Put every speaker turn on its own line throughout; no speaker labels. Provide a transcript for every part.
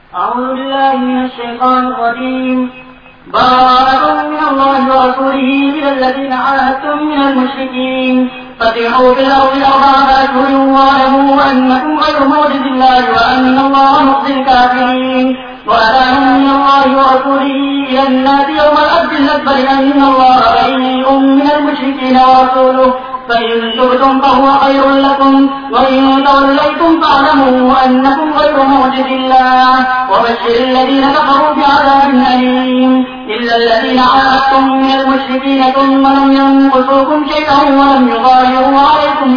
أعوذ بالله من الشيطان الرجيم. براءة من الله ورسوله إلى الذين عاهدتم من المشركين فسيحوا في الأرض 4 أشهر واعلموا أنكم غير معجز الله وأن الله مخزي الكافرين. وأذان من الله ورسوله إلى الناس يوم الحج الأكبر أن الله بريء من المشركين ورسوله فإن تبتم فهو خير لكم وإن توليتم فاعلموا أنكم غير معجز الله وبشر الذين كفروا بعذاب أليم. إلا الذين عاهدتم من المشركين ثم لم ينقصوكم شيئا ولم يظاهروا عليكم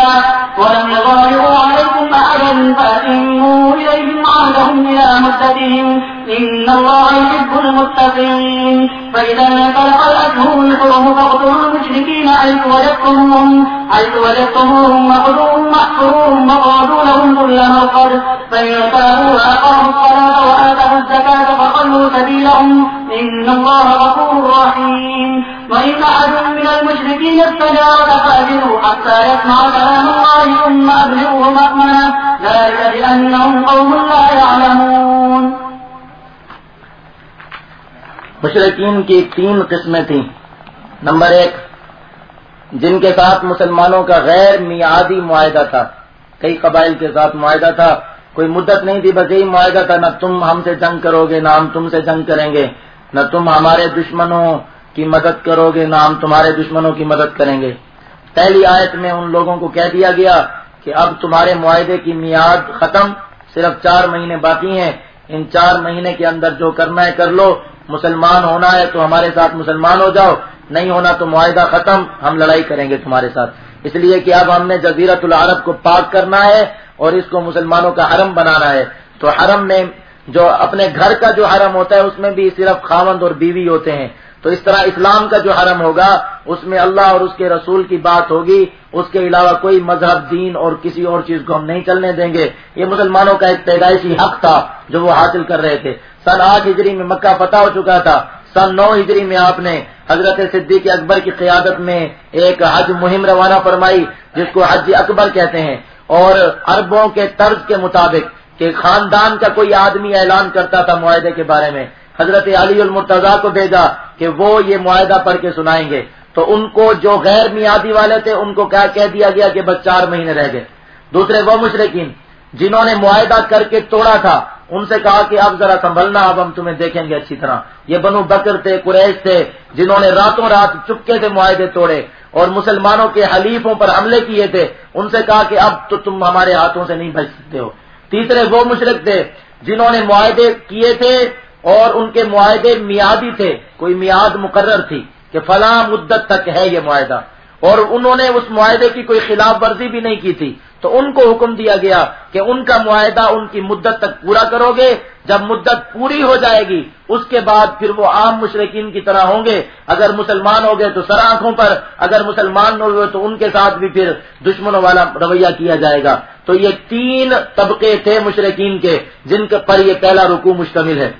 أحدا فأتموا إليهم عهدهم إلى مدتهم إن الله يحب المتقين. فإذا انسلخ الأشهر الحرم فاقتلوا المشركين حيث وجدتموهم وخذوهم واحصروهم وقعدوا لهم كل مرصد فإن تابوا وأقاموا الصلاة وآتوا الزكاة فخلوا سبيلهم إن الله غفور رحيم. وإن أحد من المشركين استجارك فأجره حتى يسمع كلام الله ثم أبلغه مأمنه ذلك بأنهم قوم لا يعلمون.
مشرکین کی 3 قسمیں تھیں. نمبر 1 جن کے ساتھ مسلمانوں کا غیر میعادی معاہدہ تھا. کئی قبائل کے ساتھ معاہدہ تھا, کوئی مدت نہیں تھی, بس یہی معاہدہ تھا, نہ تم ہم سے جنگ کرو گے نہ ہم تم سے جنگ کریں گے, نہ تم ہمارے دشمنوں کی مدد کرو گے نہ ہم تمہارے دشمنوں کی مدد کریں گے. پہلی آیت میں ان لوگوں کو کہہ دیا گیا کہ اب تمہارے معاہدے کی میعاد ختم, صرف 4 مہینے باقی ہیں, ان 4 مہینے کے اندر جو کرنا ہے کر لو, مسلمان ہونا ہے تو ہمارے ساتھ مسلمان ہو جاؤ, نہیں ہونا تو معاہدہ ختم, ہم لڑائی کریں گے تمہارے ساتھ. اس لیے کہ اب ہم نے جزیرۃ العرب کو پاک کرنا ہے اور اس کو مسلمانوں کا حرم بنانا ہے. تو حرم میں جو اپنے گھر کا جو حرم ہوتا ہے اس میں بھی صرف خاوند اور بیوی ہوتے ہیں, تو اس طرح اسلام کا جو حرم ہوگا اس میں اللہ اور اس کے رسول کی بات ہوگی, اس کے علاوہ کوئی مذہب دین اور کسی اور چیز کو ہم نہیں چلنے دیں گے. یہ مسلمانوں کا ایک پیدائشی حق تھا جو وہ حاصل کر رہے تھے. سن 8 ہجری میں مکہ فتح ہو چکا تھا. سن 9 ہجری میں آپ نے حضرت صدیق اکبر کی قیادت میں ایک حج مہم روانہ فرمائی جس کو حج اکبر کہتے ہیں, اور عربوں کے طرز کے مطابق کہ خاندان کا کوئی آدمی اعلان کرتا تھا معاہدے کے بارے میں, حضرت علی المرتضیٰ کو بھیجا کہ وہ یہ معاہدہ پڑھ کے سنائیں گے. تو ان کو جو غیر میعادی والے تھے ان کو کیا کہہ دیا گیا کہ بس 4 مہینے رہ گئے. دوسرے وہ مشرکین جنہوں نے معاہدہ کر کے توڑا تھا, ان سے کہا کہ اب ذرا سنبھلنا, اب ہم تمہیں دیکھیں گے اچھی طرح. یہ بنو بکر تھے, قریش تھے, جنہوں نے راتوں رات چپکے سے معاہدے توڑے اور مسلمانوں کے حلیفوں پر حملے کیے تھے, ان سے کہا کہ اب تو تم ہمارے ہاتھوں سے نہیں بچ سکتے ہو. تیسرے وہ مشرک تھے جنہوں نے معاہدے کیے تھے اور ان کے معاہدے میعادی تھے, کوئی میعاد مقرر تھی کہ فلاں مدت تک ہے یہ معاہدہ, اور انہوں نے اس معاہدے کی کوئی خلاف ورزی بھی نہیں کی تھی. تو ان کو حکم دیا گیا کہ ان کا معاہدہ ان کی مدت تک پورا کرو گے, جب مدت پوری ہو جائے گی اس کے بعد پھر وہ عام مشرکین کی طرح ہوں گے. اگر مسلمان ہو گئے تو سر آنکھوں پر, اگر مسلمان نہ ہوئے تو ان کے ساتھ بھی پھر دشمنوں والا رویہ کیا جائے گا. تو یہ 3 طبقے تھے مشرکین کے جن پر یہ پہلا رکوع مشتمل ہے.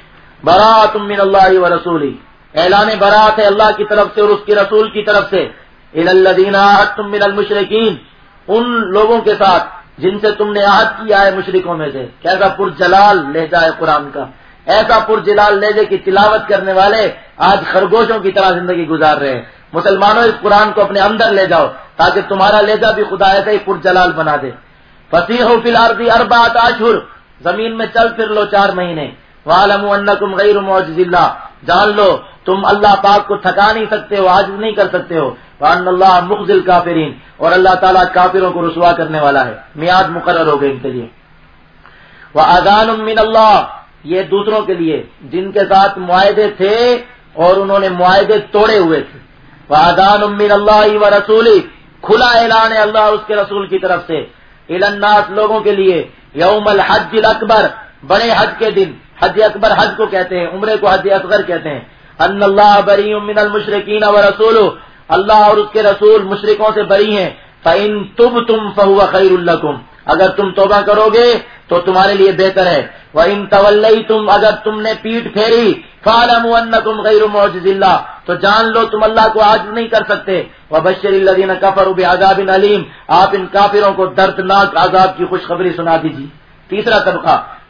براءۃ من اللہ ورسولہ, اعلان برات ہے اللہ کی طرف سے اور اس کے رسول کی طرف سے. الی الذین عاہدتم من المشرکین, ان لوگوں کے ساتھ جن سے تم نے عہد کیا ہے مشرکوں میں سے. کیسا پرجلال لہجہ ہے قرآن کا, ایسا پرجلال لہجے کی تلاوت کرنے والے آج خرگوشوں کی طرح زندگی گزار رہے ہیں. مسلمانوں اس قرآن کو اپنے اندر لے جاؤ تاکہ تمہارا لہجہ بھی خدا ایسا ہی پرجلال بنا دے. فسیحوا فی الارض 4 اشہر, زمین میں چل پھر لو 4 مہینے. وَاعْلَمُوا أَنَّكُمْ غَيْرُ مُعْجِزِ اللَّهِ, جان لو تم اللہ پاک کو تھکا نہیں سکتے ہو, عاجز نہیں کر سکتے ہو. وَأَنَّ اللَّهَ مُخْزِي الْكَافِرِينَ, اور اللہ تعالیٰ کافروں کو رسوا کرنے والا ہے. میعاد مقرر ہو گئی ان کے لیے. وَأَذَانٌ مِّنَ اللَّهِ, یہ دوسروں کے لیے جن کے ساتھ معاہدے تھے اور انہوں نے معاہدے توڑے ہوئے تھے. وَأَذَانٌ مِّنَ اللَّهِ وَرَسُولِهِ, کھلا اعلان ہے اللہ اس کے رسول کی طرف سے. إِلَى النَّاسِ, لوگوں کے لیے. يَوْمَ الْحَجِّ الْأَكْبَرِ, بڑے حج کے دن. حج اکبر حج کو کہتے ہیں, عمرے کو حج اصغر کہتے ہیں. ان اللہ بری من المشرکین ورسولہ, اللہ اور اس کے رسول مشرکوں سے بری ہیں. فإن تبتم فهو خیر لکم, اگر تم توبہ کرو گے تو تمہارے لیے بہتر ہے. وإن تولیتم, اگر تم نے پیٹ پھیری, فاعلموا انکم غیر معجز اللہ, تو جان لو تم اللہ کو عاجز نہیں کر سکتے. وبشر الذین کفروا بعذاب علیم, آپ ان کافروں کو دردناک عذاب کی خوشخبری سنا دیجیے. تیسرا طبقہ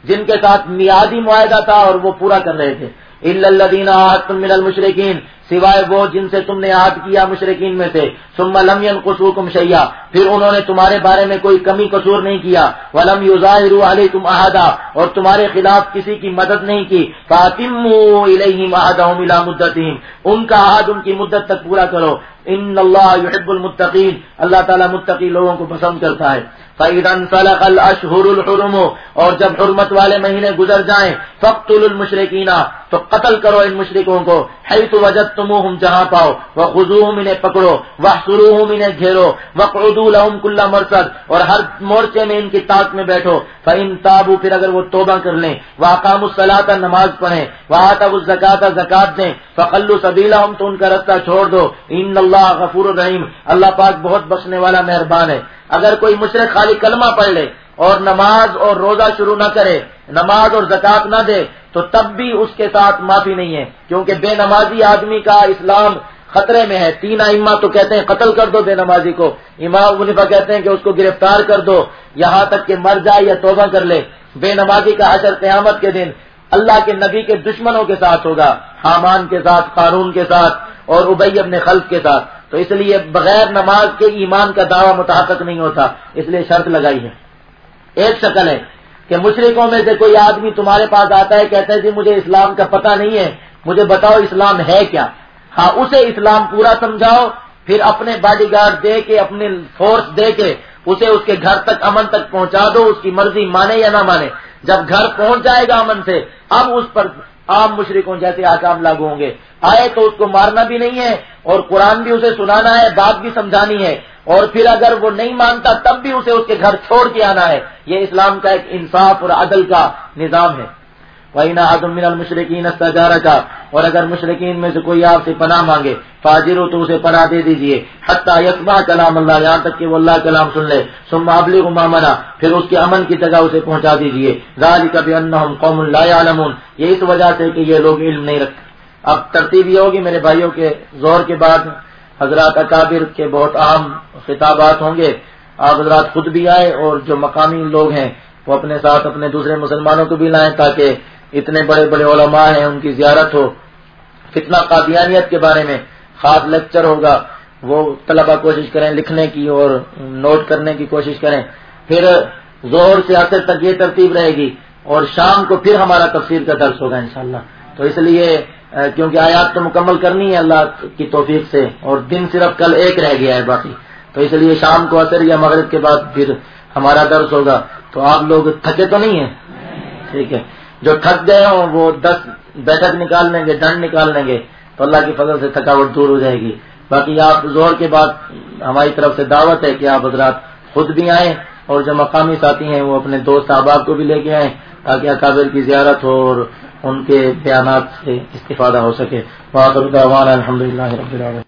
جن کے ساتھ میعادی معاہدہ تھا اور وہ پورا کر رہے تھے. الا الذین عاہدتم من المشرکین، سوائے وہ جن سے تم نے عہد کیا مشرکین میں سے. ثم لم ينقصوکم شیئا، پھر انہوں نے تمہارے بارے میں کوئی کمی قصور نہیں کیا. ولم یظاہروا علیکم احدا، اور تمہارے خلاف کسی کی مدد نہیں کی. فاتموا الیہم عہدہم الی مدتہم، ان کا عہد ان کی مدت تک پورا کرو. ان اللہ یحب المتقین، اللہ تعالیٰ متقی لوگوں کو پسند کرتا ہے. فَإِذَا انْسَلَخَ الْأَشْهُرُ الْحُرُمُ، اور جب حرمت والے مہینے گزر جائیں، فَاقْتُلُوا الْمُشْرِكِينَ، تو قتل کرو ان مشرکوں کو. حَيْثُ وَجَدتُّمُوهُمْ، جہاں پاؤ. وَخُذُوهُمْ، انہیں پکڑو. وَاحْصُرُوهُمْ، انہیں گھیرو. وَاقْعُدُوا لَهُمْ كُلَّ مَرْصَدٍ، اور ہر مورچے میں ان کی طاق میں بیٹھو. فَإِن تَابُوا، پھر اگر وہ توبہ کر لیں. وَأَقَامُوا الصَّلَاةَ، نماز پڑھیں. وَآتَوُا الزَّكَاةَ، زکات دیں. فَخَلُّوا سَبِيلَهُمْ، تو ان کا رستہ چھوڑ دو. إِنَّ اللَّهَ غَفُورٌ رَحِيمٌ، اللہ پاک بہت بخشنے والا مہربان ہے. اگر کوئی مشرک خالی کلمہ پڑھ لے اور نماز اور روزہ شروع نہ کرے، نماز اور زکات نہ دے، تو تب بھی اس کے ساتھ معافی نہیں ہے، کیونکہ بے نمازی آدمی کا اسلام خطرے میں ہے. 3 ائمہ تو کہتے ہیں قتل کر دو بے نمازی کو. امام ابو حنیفہ کہتے ہیں کہ اس کو گرفتار کر دو یہاں تک کہ مر جائے یا توبہ کر لے. بے نمازی کا حشر قیامت کے دن اللہ کے نبی کے دشمنوں کے ساتھ ہوگا، حامان کے ساتھ، قارون کے ساتھ اور ابی بن خلف کے ساتھ. تو اس لیے بغیر نماز کے ایمان کا دعویٰ متحقق نہیں ہوتا، اس لیے شرط لگائی ہے. ایک شکل ہے کہ مشرکوں میں سے کوئی آدمی تمہارے پاس آتا ہے، کہتا ہے جی مجھے اسلام کا پتہ نہیں ہے، مجھے بتاؤ اسلام ہے کیا. ہاں، اسے اسلام پورا سمجھاؤ، پھر اپنے باڈی گارڈ دے کے، اپنے فورس دے کے اسے اس کے گھر تک امن تک پہنچا دو، اس کی مرضی مانے یا نہ مانے. جب گھر پہنچ جائے گا امن سے، اب اس پر عام مشرکوں جیسے احکام لاگو ہوں گے. آئے تو اس کو مارنا بھی نہیں ہے، اور قرآن بھی اسے سنانا ہے، بات بھی سمجھانی ہے، اور پھر اگر وہ نہیں مانتا تب بھی اسے اس کے گھر چھوڑ کے آنا ہے. یہ اسلام کا ایک انصاف اور عدل کا نظام ہے. وَإِنْ أَحَدٌ مِّنَ الْمُشْرِكِينَ اسْتَجَارَكَ، اور اگر مشرکین میں سے کوئی آپ سے پناہ مانگے، فَأَجِرْهُ، تو اسے پناہ دے دیجئے. حَتَّى يَسْمَعَ كَلَامَ اللَّهِ، یہاں تک کہ وہ اللہ کلام سن لے. ثُمَّ أَبْلِغْهُ مَأْمَنَهُ، پھر اس کے امن کی جگہ اسے پہنچا دیجئے. ذَلِكَ بِأَنَّهُمْ قَوْمٌ لَا يَعْلَمُونَ، یہ اس وجہ سے کہ یہ لوگ علم نہیں رکھتے. اب ترتیب یہ ہوگی میرے بھائیوں کے، ظہر کے بعد حضرات اکابر کے بہت اہم خطابات ہوں گے. آپ حضرات خود بھی آئے اور جو مقامی لوگ ہیں وہ اپنے ساتھ اپنے دوسرے مسلمانوں کو بھی لائیں، تاکہ اتنے بڑے بڑے علماء ہیں ان کی زیارت ہو. فتنہ قادیانیت کے بارے میں خاص لیکچر ہوگا، وہ طلبہ کوشش کریں لکھنے کی اور نوٹ کرنے کی کوشش کریں. پھر ظہر سے عصر تک یہ ترتیب رہے گی، اور شام کو پھر ہمارا تفسیر کا درس ہوگا انشاءاللہ. تو اس لیے کیونکہ آیات تو مکمل کرنی ہے اللہ کی توفیق سے، اور دن صرف کل ایک رہ گیا ہے باقی، تو اس لیے شام کو عصر یا مغرب کے بعد پھر ہمارا درس ہوگا. تو آپ لوگ تھکے تو نہیں ہیں؟ ٹھیک ہے، جو تھک گئے ہوں وہ 10 بیٹھک نکال لیں گے، ڈنڈ نکال لیں گے، تو اللہ کی فضل سے تھکاوٹ دور ہو جائے گی. باقی آپ ظہر کے بعد ہماری طرف سے دعوت ہے کہ آپ حضرات خود بھی آئیں، اور جو مقامی ساتھی ہیں وہ اپنے دوست احباب کو بھی لے کے آئیں، تاکہ اکابر کی زیارت ہو اور ان کے بیانات سے استفادہ ہو سکے. وآخر دعوانا الحمدللہ رب العالمین.